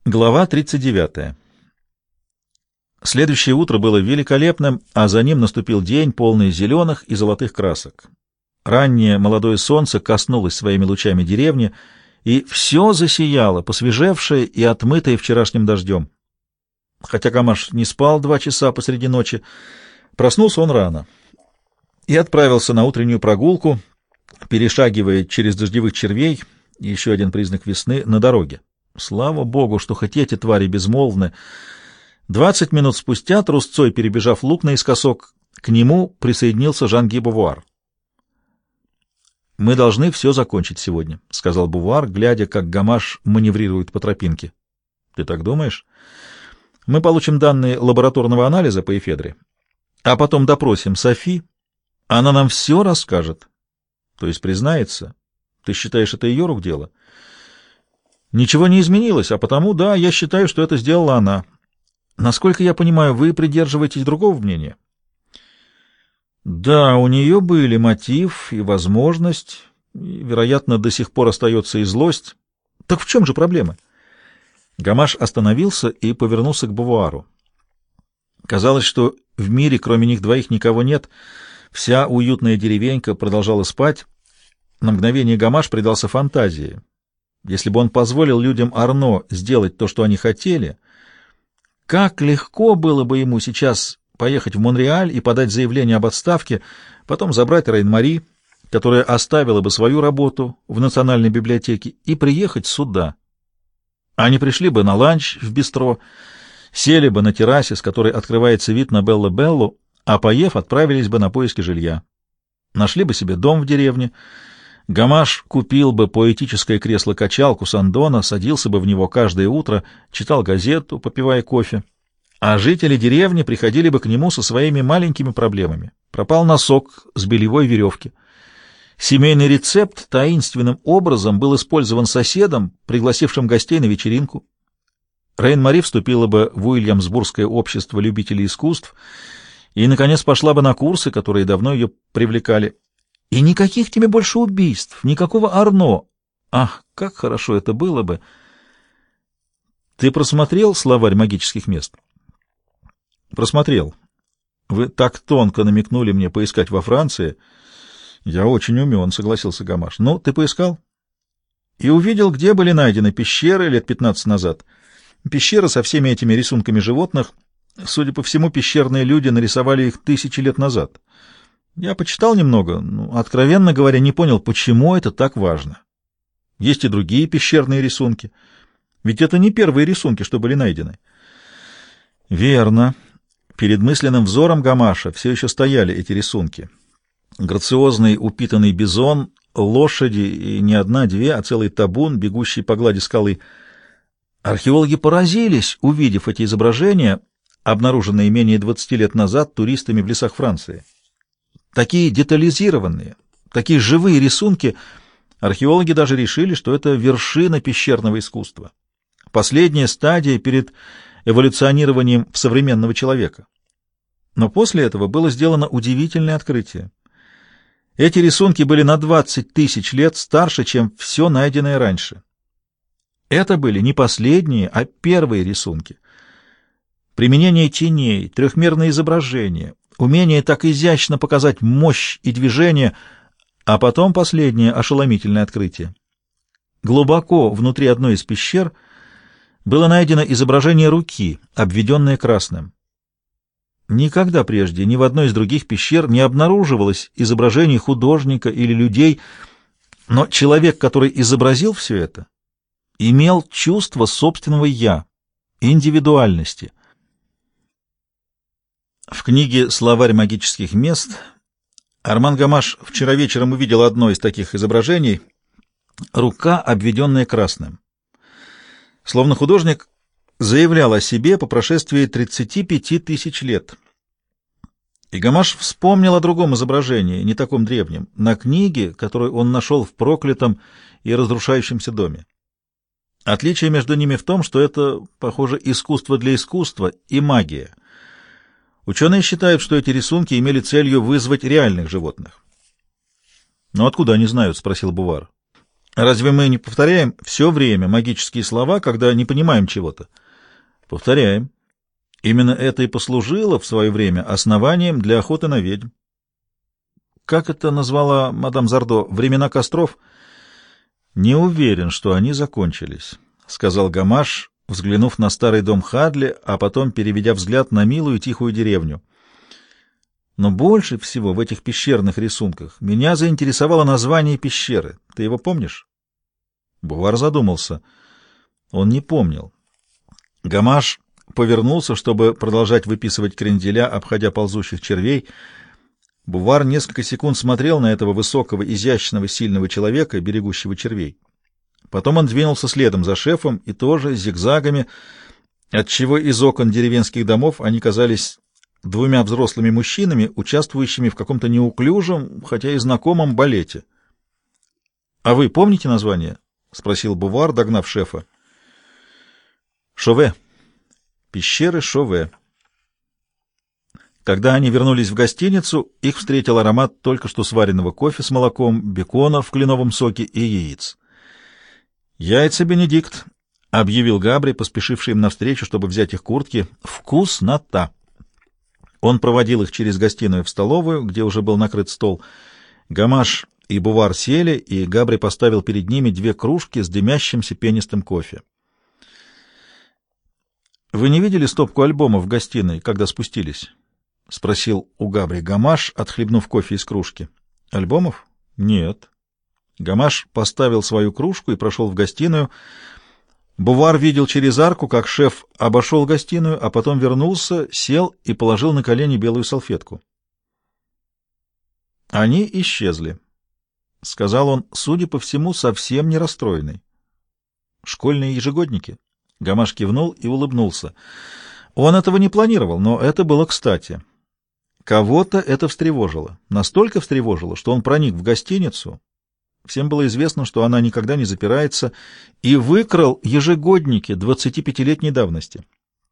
Глава 39. Следующее утро было великолепным, а за ним наступил день, полный зеленых и золотых красок. Раннее молодое солнце коснулось своими лучами деревни, и все засияло, посвежевшее и отмытое вчерашним дождем. Хотя Гамаш не спал 2 часа посреди ночи, проснулся он рано и отправился на утреннюю прогулку, перешагивая через дождевых червей, еще один признак весны, на дороге. Слава богу, что хоть эти твари безмолвны. 20 минут спустя, трусцой перебежав луг наискосок, к нему присоединился Жан-Ги Бувуар. «Мы должны все закончить сегодня», — сказал Бувуар, глядя, как Гамаш маневрирует по тропинке. «Ты так думаешь? Мы получим данные лабораторного анализа по эфедре, а потом допросим Софи. Она нам все расскажет. То есть признается. Ты считаешь, это ее рук дело?» «Ничего не изменилось, а потому, да, я считаю, что это сделала она. Насколько я понимаю, вы придерживаетесь другого мнения?» «Да, у нее были мотив и возможность, и, вероятно, до сих пор остается и злость. Так в чем же проблема?» Гамаш остановился и повернулся к Бувуару. Казалось, что в мире кроме них двоих никого нет. Вся уютная деревенька продолжала спать. На мгновение Гамаш предался фантазии. Если бы он позволил людям Арно сделать то, что они хотели, как легко было бы ему сейчас поехать в Монреаль и подать заявление об отставке, потом забрать Рейн-Мари, которая оставила бы свою работу в Национальной библиотеке, и приехать сюда. Они пришли бы на ланч в бистро, сели бы на террасе, с которой открывается вид на Белло-Беллу, а поев, отправились бы на поиски жилья. Нашли бы себе дом в деревне. Гамаш купил бы поэтическое кресло-качалку Сандона, садился бы в него каждое утро, читал газету, попивая кофе. А жители деревни приходили бы к нему со своими маленькими проблемами. Пропал носок с бельевой веревки. Семейный рецепт таинственным образом был использован соседом, пригласившим гостей на вечеринку. Рейн-Мари вступила бы в Уильямсбургское общество любителей искусств и, наконец, пошла бы на курсы, которые давно ее привлекали. И никаких тебе больше убийств, никакого Арно. Ах, как хорошо это было бы! Ты просмотрел словарь магических мест? Просмотрел. Вы так тонко намекнули мне поискать во Франции. Я очень умен, согласился Гамаш. Ну, ты поискал? И увидел, где были найдены пещеры лет 15 назад. Пещеры со всеми этими рисунками животных. Судя по всему, пещерные люди нарисовали их 1000 лет назад. Я почитал немного, но, откровенно говоря, не понял, почему это так важно. Есть и другие пещерные рисунки. Ведь это не первые рисунки, что были найдены. Верно. Перед мысленным взором Гамаша все еще стояли эти рисунки. Грациозный упитанный бизон, лошади, и не одна-две, а целый табун, бегущий по глади скалы. Археологи поразились, увидев эти изображения, обнаруженные менее 20 лет назад туристами в лесах Франции. Такие детализированные, такие живые рисунки, археологи даже решили, что это вершина пещерного искусства. Последняя стадия перед эволюционированием в современного человека. Но после этого было сделано удивительное открытие. Эти рисунки были на 20 000 лет старше, чем все найденное раньше. Это были не последние, а первые рисунки. Применение теней, трехмерные изображения, умение так изящно показать мощь и движение, а потом последнее ошеломительное открытие. Глубоко внутри одной из пещер было найдено изображение руки, обведенное красным. Никогда прежде ни в одной из других пещер не обнаруживалось изображений художника или людей, но человек, который изобразил все это, имел чувство собственного «я», индивидуальности. В книге «Словарь магических мест» Арман Гамаш вчера вечером увидел одно из таких изображений — рука, обведенная красным. Словно художник заявлял о себе по прошествии 35 000 лет. И Гамаш вспомнил о другом изображении, не таком древнем, на книге, которую он нашел в проклятом и разрушающемся доме. Отличие между ними в том, что это, похоже, искусство для искусства и магия. Ученые считают, что эти рисунки имели целью вызвать реальных животных. «Но откуда они знают?» — спросил Бувар. Разве мы не повторяем все время магические слова, когда не понимаем чего-то? Повторяем. Именно это и послужило в свое время основанием для охоты на ведьм. Как это назвала мадам Зардо? Времена костров? Не уверен, что они закончились, — сказал Гамаш, взглянув на старый дом Хадли, а потом переведя взгляд на милую тихую деревню. Но больше всего в этих пещерных рисунках меня заинтересовало название пещеры. Ты его помнишь? Бувар задумался. Он не помнил. Гамаш повернулся, чтобы продолжать выписывать кренделя, обходя ползущих червей. Бувар несколько секунд смотрел на этого высокого, изящного, сильного человека, берегущего червей. Потом он двинулся следом за шефом и тоже зигзагами, отчего из окон деревенских домов они казались двумя взрослыми мужчинами, участвующими в каком-то неуклюжем, хотя и знакомом балете. — А вы помните название? — спросил Бувар, догнав шефа. — Шове. Пещеры Шове. Когда они вернулись в гостиницу, их встретил аромат только что сваренного кофе с молоком, бекона в кленовом соке и яиц. «Яйца Бенедикт», — объявил Габри, поспешивший им навстречу, чтобы взять их куртки. «Вкуснота!» Он проводил их через гостиную в столовую, где уже был накрыт стол. Гамаш и Бувар сели, и Габри поставил перед ними 2 кружки с дымящимся пенистым кофе. «Вы не видели стопку альбомов в гостиной, когда спустились?» — спросил у Габри Гамаш, отхлебнув кофе из кружки. «Альбомов? Нет». Гамаш поставил свою кружку и прошел в гостиную. Бувар видел через арку, как шеф обошел гостиную, а потом вернулся, сел и положил на колени белую салфетку. «Они исчезли», — сказал он, судя по всему, совсем не расстроенный. «Школьные ежегодники?» Гамаш кивнул и улыбнулся. Он этого не планировал, но это было кстати. Кого-то это встревожило. Настолько встревожило, что он проник в гостиницу. Всем было известно, что она никогда не запирается, и выкрал ежегодники 25-летней давности.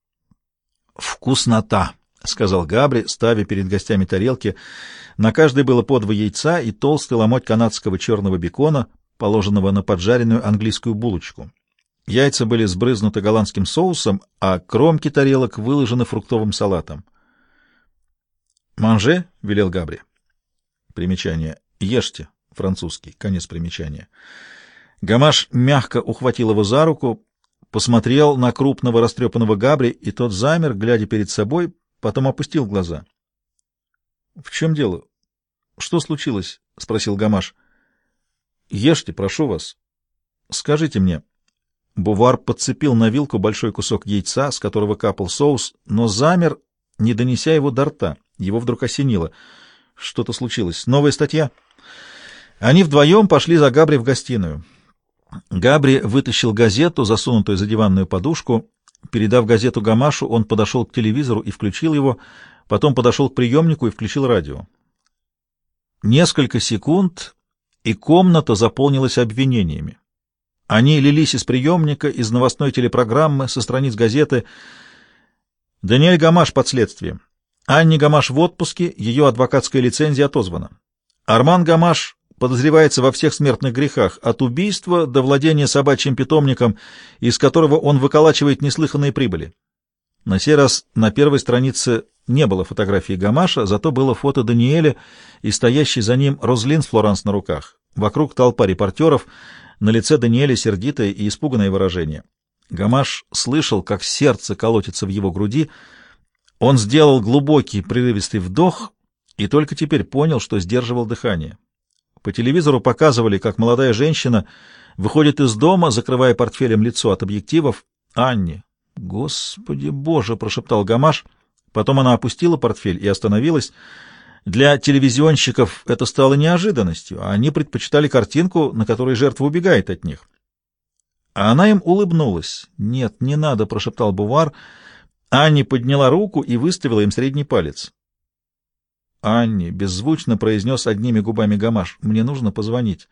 «Вкуснота!» — сказал Габри, ставя перед гостями тарелки. На каждой было по 2 яйца и толстый ломоть канадского черного бекона, положенного на поджаренную английскую булочку. Яйца были сбрызнуты голландским соусом, а кромки тарелок выложены фруктовым салатом. «Манже?» — велел Габри. Примечание. «Ешьте». Французский. Конец примечания. Гамаш мягко ухватил его за руку, посмотрел на крупного растрепанного Габри, и тот замер, глядя перед собой, потом опустил глаза. — В чем дело? Что случилось? — спросил Гамаш. — Ешьте, прошу вас. Скажите мне. Бувар подцепил на вилку большой кусок яйца, с которого капал соус, но замер, не донеся его до рта. Его вдруг осенило. Что-то случилось. Новая статья? Они вдвоем пошли за Габри в гостиную. Габри вытащил газету, засунутую за диванную подушку. Передав газету Гамашу, он подошел к телевизору и включил его, потом подошел к приемнику и включил радио. Несколько секунд, и комната заполнилась обвинениями. Они лились из приемника, из новостной телепрограммы, со страниц газеты. Даниэль Гамаш под следствием. Анни Гамаш в отпуске, ее адвокатская лицензия отозвана. Арман Гамаш подозревается во всех смертных грехах, от убийства до владения собачьим питомником, из которого он выколачивает неслыханные прибыли. На сей раз на первой странице не было фотографии Гамаша, зато было фото Даниэля и стоящий за ним Розлин с Флоранс на руках. Вокруг толпа репортеров, на лице Даниэля сердитое и испуганное выражение. Гамаш слышал, как сердце колотится в его груди. Он сделал глубокий прерывистый вдох и только теперь понял, что сдерживал дыхание. По телевизору показывали, как молодая женщина выходит из дома, закрывая портфелем лицо от объективов. «Анни!» «Господи Боже!» — прошептал Гамаш. Потом она опустила портфель и остановилась. Для телевизионщиков это стало неожиданностью, а они предпочитали картинку, на которой жертва убегает от них. А она им улыбнулась. «Нет, не надо!» — прошептал Бувар. Анни подняла руку и выставила им средний палец. «Анни», — беззвучно произнес одними губами Гамаш, — «мне нужно позвонить».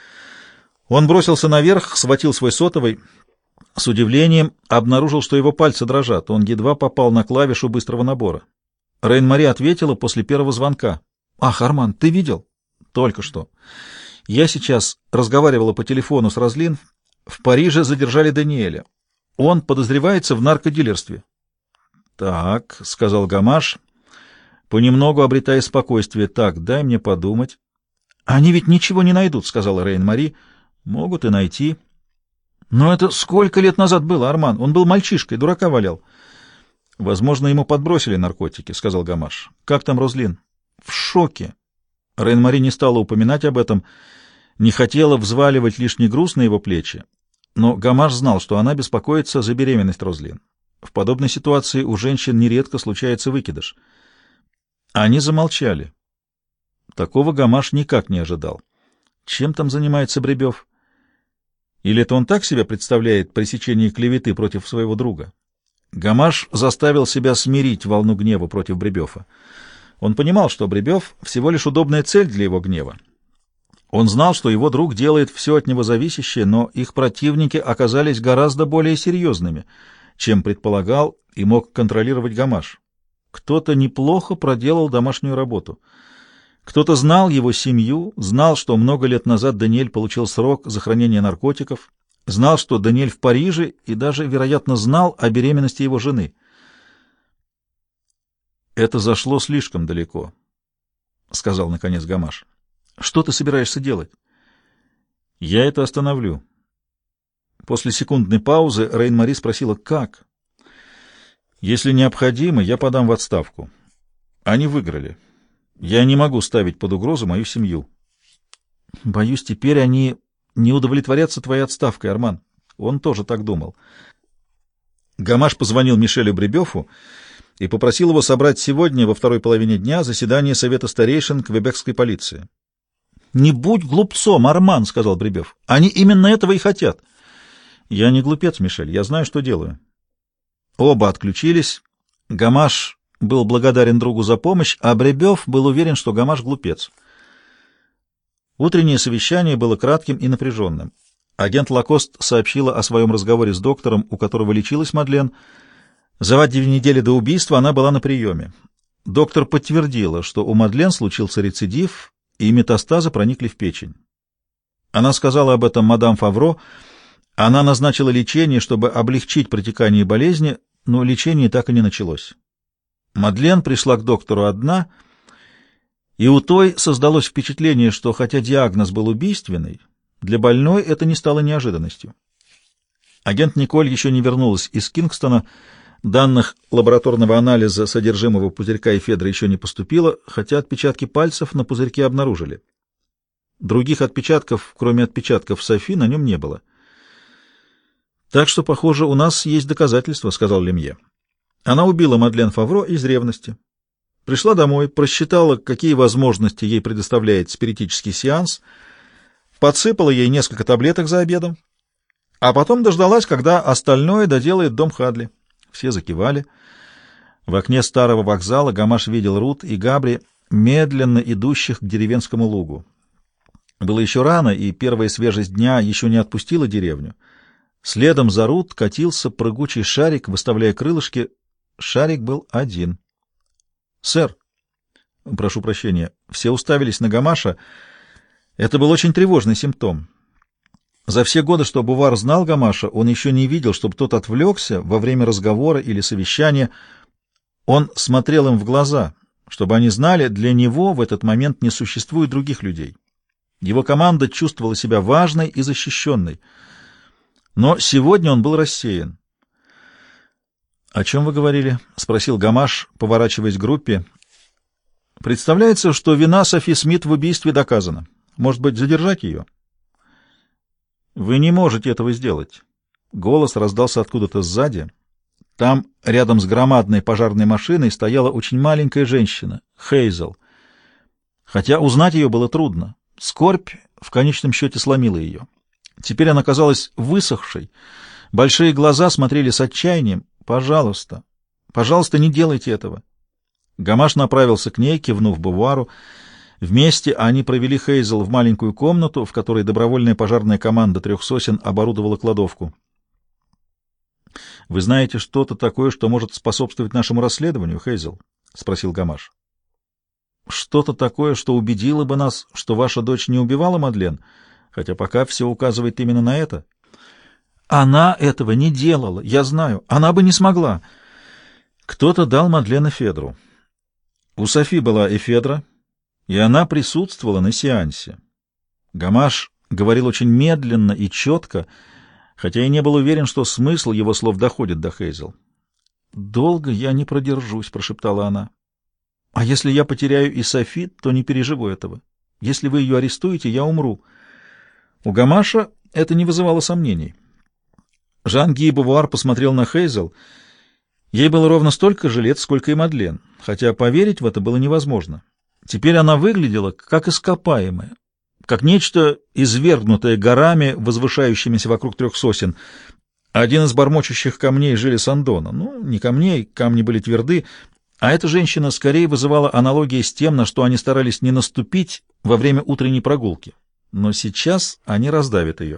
Он бросился наверх, схватил свой сотовый. С удивлением обнаружил, что его пальцы дрожат. Он едва попал на клавишу быстрого набора. Рейн-Мари ответила после первого звонка. «Ах, Арман, ты видел?» «Только что». Я сейчас разговаривала по телефону с Розлин. В Париже задержали Даниэля. Он подозревается в наркодилерстве. — Так, — сказал Гамаш, понемногу обретая спокойствие. — Так, дай мне подумать. — Они ведь ничего не найдут, — сказала Рейн-Мари. — Могут и найти. — Но это сколько лет назад было, Арман? Он был мальчишкой, дурака валял. — Возможно, ему подбросили наркотики, — сказал Гамаш. — Как там Розлин? — В шоке. Рейн-Мари не стала упоминать об этом, не хотела взваливать лишний груз на его плечи, но Гамаш знал, что она беспокоится за беременность Розлин. В подобной ситуации у женщин нередко случается выкидыш. Они замолчали. Такого Гамаш никак не ожидал. Чем там занимается Бребев? Или это он так себя представляет пресечение клеветы против своего друга? Гамаш заставил себя смирить волну гнева против Бребёфа. Он понимал, что Бребёв всего лишь удобная цель для его гнева. Он знал, что его друг делает все от него зависящее, но их противники оказались гораздо более серьезными, чем предполагал и мог контролировать Гамаш. Кто-то неплохо проделал домашнюю работу. Кто-то знал его семью, знал, что много лет назад Даниэль получил срок за хранение наркотиков, знал, что Даниэль в Париже, и даже, вероятно, знал о беременности его жены. «Это зашло слишком далеко», — сказал, наконец, Гамаш. «Что ты собираешься делать?» «Я это остановлю». После секундной паузы Рейн-Мари спросила, «Как?» «Если необходимо, я подам в отставку». Они выиграли. Я не могу ставить под угрозу мою семью. «Боюсь, теперь они не удовлетворятся твоей отставкой, Арман». Он тоже так думал. Гамаш позвонил Мишелю Бребёфу и попросил его собрать сегодня во второй половине дня заседание Совета старейшин квебекской полиции. «Не будь глупцом, Арман», — сказал Бребёв. «Они именно этого и хотят». «Я не глупец, Мишель, я знаю, что делаю». Оба отключились. Гамаш был благодарен другу за помощь, а Бребёв был уверен, что Гамаш глупец. Утреннее совещание было кратким и напряженным. Агент Лакост сообщила о своем разговоре с доктором, у которого лечилась Мадлен. За 2 недели до убийства она была на приеме. Доктор подтвердила, что у Мадлен случился рецидив, и метастазы проникли в печень. Она сказала об этом мадам Фавро. Она назначила лечение, чтобы облегчить протекание болезни, но лечение так и не началось. Мадлен пришла к доктору одна, и у той создалось впечатление, что хотя диагноз был убийственный, для больной это не стало неожиданностью. Агент Николь еще не вернулась из Кингстона, данных лабораторного анализа содержимого пузырька эфедра еще не поступило, хотя отпечатки пальцев на пузырьке обнаружили. Других отпечатков, кроме отпечатков Софи, на нем не было. «Так что, похоже, у нас есть доказательства», — сказал Лемье. Она убила Мадлен Фавро из ревности. Пришла домой, просчитала, какие возможности ей предоставляет спиритический сеанс, подсыпала ей несколько таблеток за обедом, а потом дождалась, когда остальное доделает дом Хадли. Все закивали. В окне старого вокзала Гамаш видел Рут и Габри, медленно идущих к деревенскому лугу. Было еще рано, и первая свежесть дня еще не отпустила деревню. Следом за Рут катился прыгучий шарик, выставляя крылышки. Шарик был один. «Сэр!» «Прошу прощения». Все уставились на Гамаша. Это был очень тревожный симптом. За все годы, что Бувар знал Гамаша, он еще не видел, чтобы тот отвлекся во время разговора или совещания. Он смотрел им в глаза, чтобы они знали, для него в этот момент не существует других людей. Его команда чувствовала себя важной и защищенной. Но сегодня он был рассеян. «О чем вы говорили?» — спросил Гамаш, поворачиваясь к группе. «Представляется, что вина Софи Смит в убийстве доказана. Может быть, задержать ее?» «Вы не можете этого сделать». Голос раздался откуда-то сзади. Там, рядом с громадной пожарной машиной, стояла очень маленькая женщина, Хейзел. Хотя узнать ее было трудно. Скорбь в конечном счете сломила ее. Теперь она казалась высохшей. Большие глаза смотрели с отчаянием. «Пожалуйста, пожалуйста, не делайте этого». Гамаш направился к ней, кивнув Бувару. Вместе они провели Хейзел в маленькую комнату, в которой добровольная пожарная команда 3 сосен оборудовала кладовку. «Вы знаете что-то такое, что может способствовать нашему расследованию, Хейзел?» — спросил Гамаш. Что-то такое, что убедило бы нас, что ваша дочь не убивала Мадлен, хотя пока все указывает именно на это. Она этого не делала, я знаю. Она бы не смогла. Кто-то дал Мадлен эфедру. У Софи была эфедра, и она присутствовала на сеансе. Гамаш говорил очень медленно и четко, хотя и не был уверен, что смысл его слов доходит до Хейзел. «Долго я не продержусь», — прошептала она. «А если я потеряю и Софи, то не переживу этого. Если вы ее арестуете, я умру». У Гамаша это не вызывало сомнений. Жан-Ги Бувуар посмотрел на Хейзел. Ей было ровно столько же лет, сколько и Мадлен, хотя поверить в это было невозможно. Теперь она выглядела как ископаемая, как нечто, извергнутое горами, возвышающимися вокруг трех сосен. Один из бормочущих камней жили Сандона. Ну, не камней, камни были тверды, а эта женщина скорее вызывала аналогии с тем, на что они старались не наступить во время утренней прогулки. Но сейчас они раздавят ее.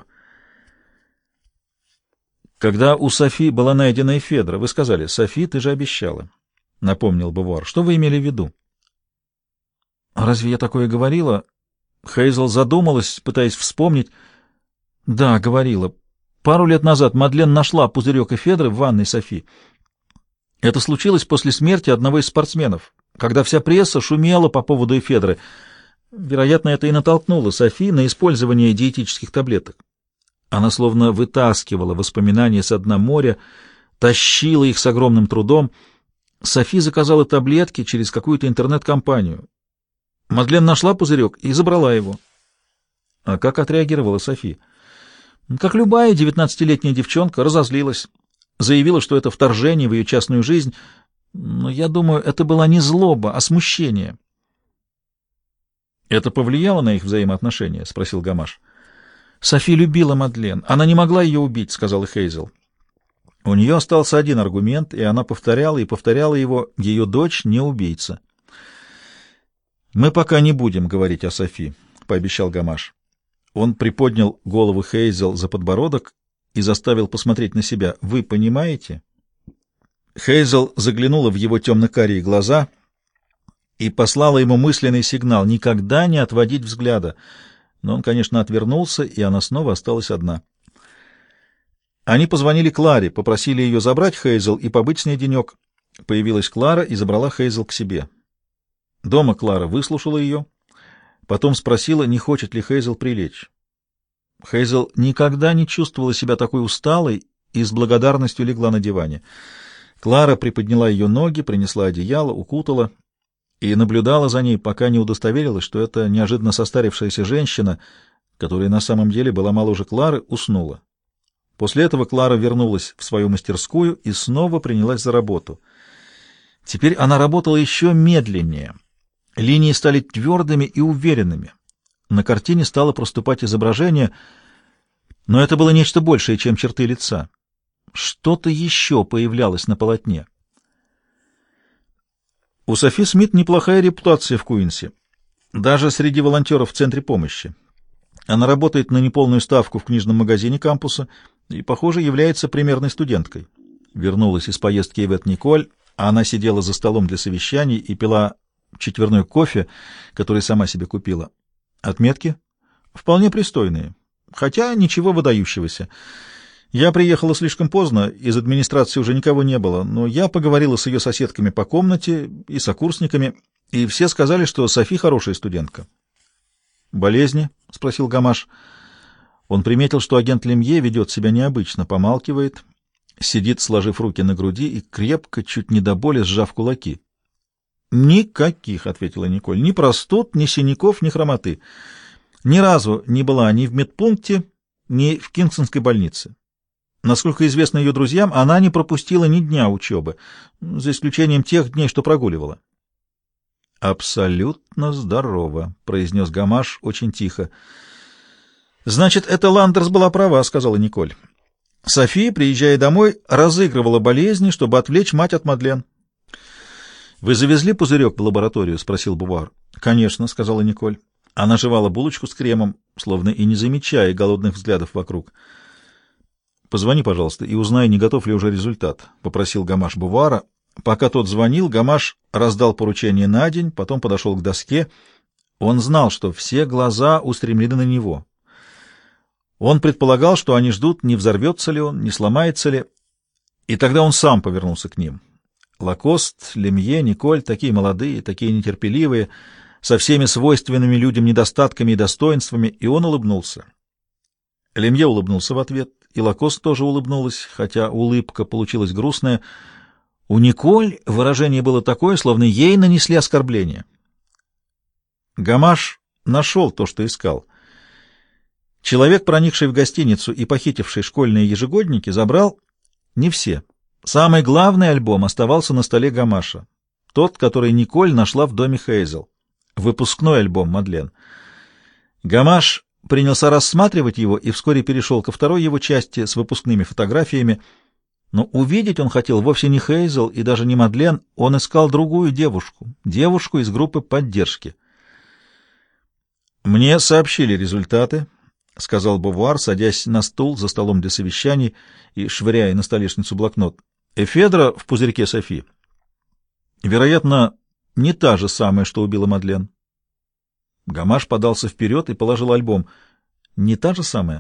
Когда у Софи была найдена эфедра, вы сказали: «Софи, ты же обещала», — напомнил Бувуар. «Что вы имели в виду?» «Разве я такое говорила?» Хейзел задумалась, пытаясь вспомнить. «Да, говорила. Пару лет назад Мадлен нашла пузырек эфедры в ванной Софи. Это случилось после смерти одного из спортсменов, когда вся пресса шумела по поводу эфедры. Вероятно, это и натолкнуло Софи на использование диетических таблеток. Она словно вытаскивала воспоминания со дна моря, тащила их с огромным трудом. Софи заказала таблетки через какую-то интернет-компанию. Мадлен нашла пузырек и забрала его». А как отреагировала Софи? Как любая 19-летняя девчонка, разозлилась. Заявила, что это вторжение в ее частную жизнь. Но я думаю, это была не злоба, а смущение. «Это повлияло на их взаимоотношения?» — спросил Гамаш. «Софи любила Мадлен. Она не могла ее убить», — сказала Хейзел. У нее остался один аргумент, и она повторяла и повторяла его: ее дочь не убийца. «Мы пока не будем говорить о Софи», — пообещал Гамаш. Он приподнял голову Хейзел за подбородок и заставил посмотреть на себя. «Вы понимаете?» Хейзел заглянула в его темно-карие глаза и послала ему мысленный сигнал никогда не отводить взгляда. Но он, конечно, отвернулся, и она снова осталась одна. Они позвонили Кларе, попросили ее забрать Хейзел и побыть с ней денек. Появилась Клара и забрала Хейзел к себе. Дома Клара выслушала ее, потом спросила, не хочет ли Хейзел прилечь. Хейзел никогда не чувствовала себя такой усталой и с благодарностью легла на диване. Клара приподняла ее ноги, принесла одеяло, укутала и наблюдала за ней, пока не удостоверилась, что эта неожиданно состарившаяся женщина, которая на самом деле была моложе Клары, уснула. После этого Клара вернулась в свою мастерскую и снова принялась за работу. Теперь она работала еще медленнее. Линии стали твердыми и уверенными. На картине стало проступать изображение, но это было нечто большее, чем черты лица. Что-то еще появлялось на полотне. У Софи Смит неплохая репутация в Куинсе, даже среди волонтеров в Центре помощи. Она работает на неполную ставку в книжном магазине кампуса и, похоже, является примерной студенткой. Вернулась из поездки Ивет Николь, а она сидела за столом для совещаний и пила четверной кофе, который сама себе купила. Отметки? Вполне пристойные, хотя ничего выдающегося. Я приехала слишком поздно, из администрации уже никого не было, но я поговорила с ее соседками по комнате и сокурсниками, и все сказали, что Софи хорошая студентка. «Болезни?» — спросил Гамаш. Он приметил, что агент Лемье ведет себя необычно, помалкивает, сидит, сложив руки на груди и крепко, чуть не до боли, сжав кулаки. «Никаких», — ответила Николь, — «ни простуд, ни синяков, ни хромоты. Ни разу не была ни в медпункте, ни в Кингстонской больнице. Насколько известно ее друзьям, она не пропустила ни дня учебы, за исключением тех дней, что прогуливала». «Абсолютно здорово», — произнес Гамаш очень тихо. «Значит, эта Ландерс была права», — сказала Николь. «Софи, приезжая домой, разыгрывала болезни, чтобы отвлечь мать от Мадлен». «Вы завезли пузырек в лабораторию?» — спросил Бувуар. «Конечно», — сказала Николь. Она жевала булочку с кремом, словно и не замечая голодных взглядов вокруг. «Позвони, пожалуйста, и узнай, не готов ли уже результат», — попросил Гамаш Бувуара. Пока тот звонил, Гамаш раздал поручение на день, потом подошел к доске. Он знал, что все глаза устремлены на него. Он предполагал, что они ждут, не взорвется ли он, не сломается ли, и тогда он сам повернулся к ним. Лакост, Лемье, Николь, такие молодые, такие нетерпеливые, со всеми свойственными людям недостатками и достоинствами, и он улыбнулся. Лемье улыбнулся в ответ, и Лакост тоже улыбнулась, хотя улыбка получилась грустная. У Николь выражение было такое, словно ей нанесли оскорбление. Гамаш нашел то, что искал. Человек, проникший в гостиницу и похитивший школьные ежегодники, забрал не все. Самый главный альбом оставался на столе Гамаша, тот, который Николь нашла в доме Хейзел, выпускной альбом Мадлен. Гамаш принялся рассматривать его и вскоре перешел ко второй его части с выпускными фотографиями, но увидеть он хотел вовсе не Хейзел и даже не Мадлен, он искал другую девушку из группы поддержки. «Мне сообщили результаты», — сказал Бовуар, садясь на стул за столом для совещаний и швыряя на столешницу блокнот. «Эфедра в пузырьке Софи. Вероятно, не та же самая, что убила Мадлен». Гамаш подался вперед и положил альбом. «Не та же самая?»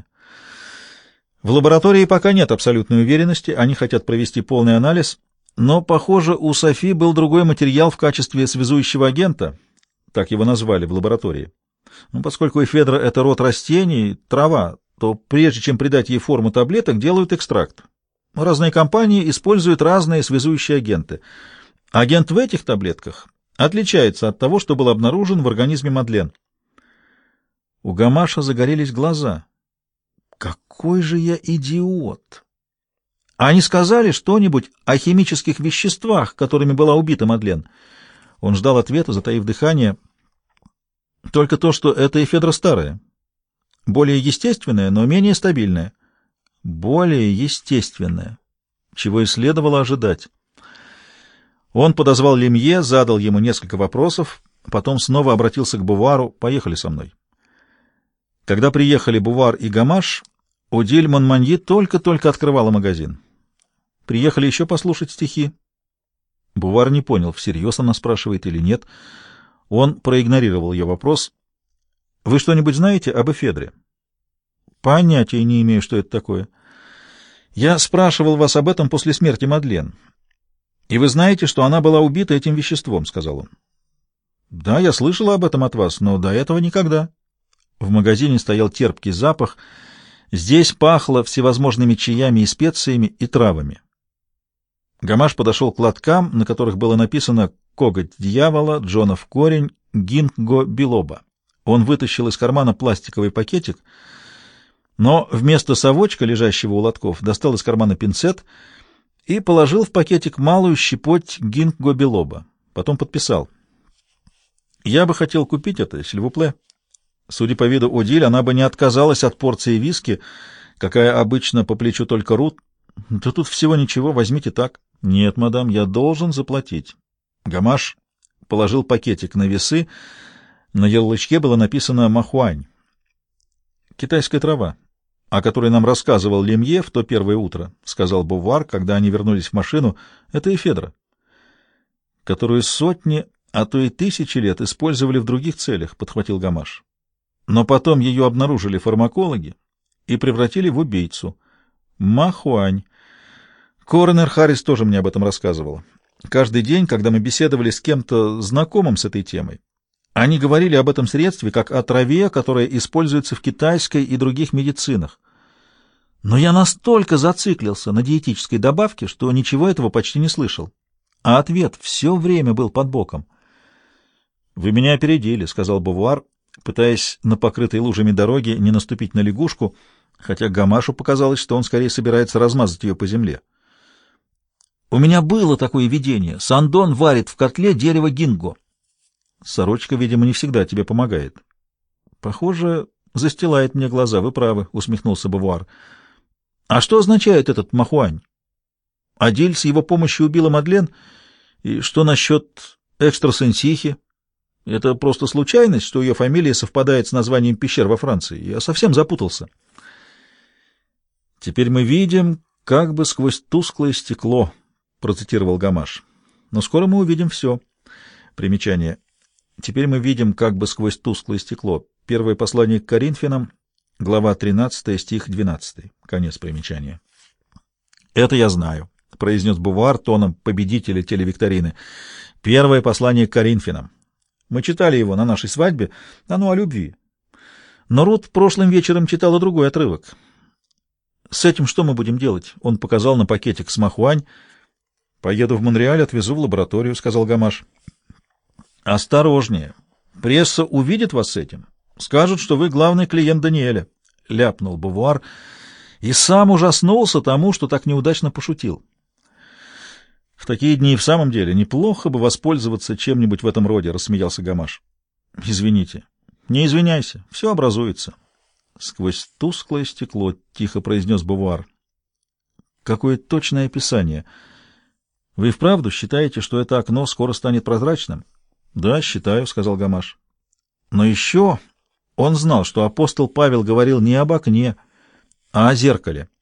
«В лаборатории пока нет абсолютной уверенности, они хотят провести полный анализ, но, похоже, у Софи был другой материал в качестве связующего агента, так его назвали в лаборатории. Поскольку эфедра — это род растений, трава, то прежде чем придать ей форму таблеток, делают экстракт. Разные компании используют разные связующие агенты. Агент в этих таблетках отличается от того, что был обнаружен в организме Мадлен. У Гамаша загорелись глаза. «Какой же я идиот!» Они сказали что-нибудь о химических веществах, которыми была убита Мадлен. Он ждал ответа, затаив дыхание. Только то, что это эфедра старая. Более естественная, но менее стабильная. Более естественная. Чего и следовало ожидать. Он подозвал Лемье, задал ему несколько вопросов, потом снова обратился к Бувару. «Поехали со мной». Когда приехали Бувар и Гамаш, Одиль Монманьи только-только открывала магазин. «Приехали еще послушать стихи?» Бувар не понял, всерьез она спрашивает или нет. Он проигнорировал ее вопрос. «Вы что-нибудь знаете об эфедре?» «Понятия не имею, что это такое. Я спрашивал вас об этом после смерти Мадлен. И вы знаете, что она была убита этим веществом», — сказал он. «Да, я слышала об этом от вас, но до этого никогда». В магазине стоял терпкий запах. Здесь пахло всевозможными чаями и специями и травами. Гамаш подошел к лоткам, на которых было написано «Коготь дьявола», «Джонов корень», «Гинго билоба». Он вытащил из кармана пластиковый пакетик, но вместо совочка, лежащего у лотков, достал из кармана пинцет и положил в пакетик малую щепоть «Гинго билоба». Потом подписал. «Я бы хотел купить это, сильвупле». Судя по виду Одиль, она бы не отказалась от порции виски, какая обычно по плечу только Рут. «Да тут всего ничего, возьмите так». «Нет, мадам, я должен заплатить». Гамаш положил пакетик на весы. На ярлычке было написано «Махуань». «Китайская трава, о которой нам рассказывал Лемье в то первое утро», — сказал Бувар, когда они вернулись в машину. «Это эфедра, которую сотни, а то и тысячи лет использовали в других целях», — подхватил Гамаш. «Но потом ее обнаружили фармакологи и превратили в убийцу. Махуань. Коронер Харрис тоже мне об этом рассказывал. Каждый день, когда мы беседовали с кем-то знакомым с этой темой, они говорили об этом средстве как о траве, которая используется в китайской и других медицинах. Но я настолько зациклился на диетической добавке, что ничего этого почти не слышал. А ответ все время был под боком». «Вы меня опередили», — сказал Бувар, пытаясь на покрытой лужами дороге не наступить на лягушку, хотя Гамашу показалось, что он скорее собирается размазать ее по земле. «У меня было такое видение. Сандон варит в котле дерево гинго». «Сорочка, видимо, не всегда тебе помогает». «Похоже, застилает мне глаза, вы правы», — усмехнулся Бувар. «А что означает этот махуань? Адиль с его помощью убила Мадлен? И что насчет экстрасенсихи? Это просто случайность, что ее фамилия совпадает с названием пещер во Франции. Я совсем запутался». «Теперь мы видим как бы сквозь тусклое стекло», — процитировал Гамаш. Но скоро мы увидим все. Примечание. Теперь мы видим как бы сквозь тусклое стекло. Первое послание к Коринфянам, глава 13, стих 12. Конец примечания. «Это я знаю», — произнес Бувуар тоном победителя телевикторины. «Первое послание к Коринфянам. Мы читали его на нашей свадьбе, оно о любви. Но Рут прошлым вечером читала другой отрывок. С этим что мы будем делать?» Он показал на пакетик с махуань. «Поеду в Монреаль, отвезу в лабораторию», — сказал Гамаш. «Осторожнее. Пресса увидит вас с этим. Скажут, что вы главный клиент Даниэля», — ляпнул Бувуар, и сам ужаснулся тому, что так неудачно пошутил. «В такие дни и в самом деле неплохо бы воспользоваться чем-нибудь в этом роде», — рассмеялся Гамаш. «Извините». «Не извиняйся, все образуется». «Сквозь тусклое стекло», — тихо произнес Бувуар. «Какое точное описание. Вы вправду считаете, что это окно скоро станет прозрачным?» «Да, считаю», — сказал Гамаш. «Но еще он знал, что апостол Павел говорил не об окне, а о зеркале.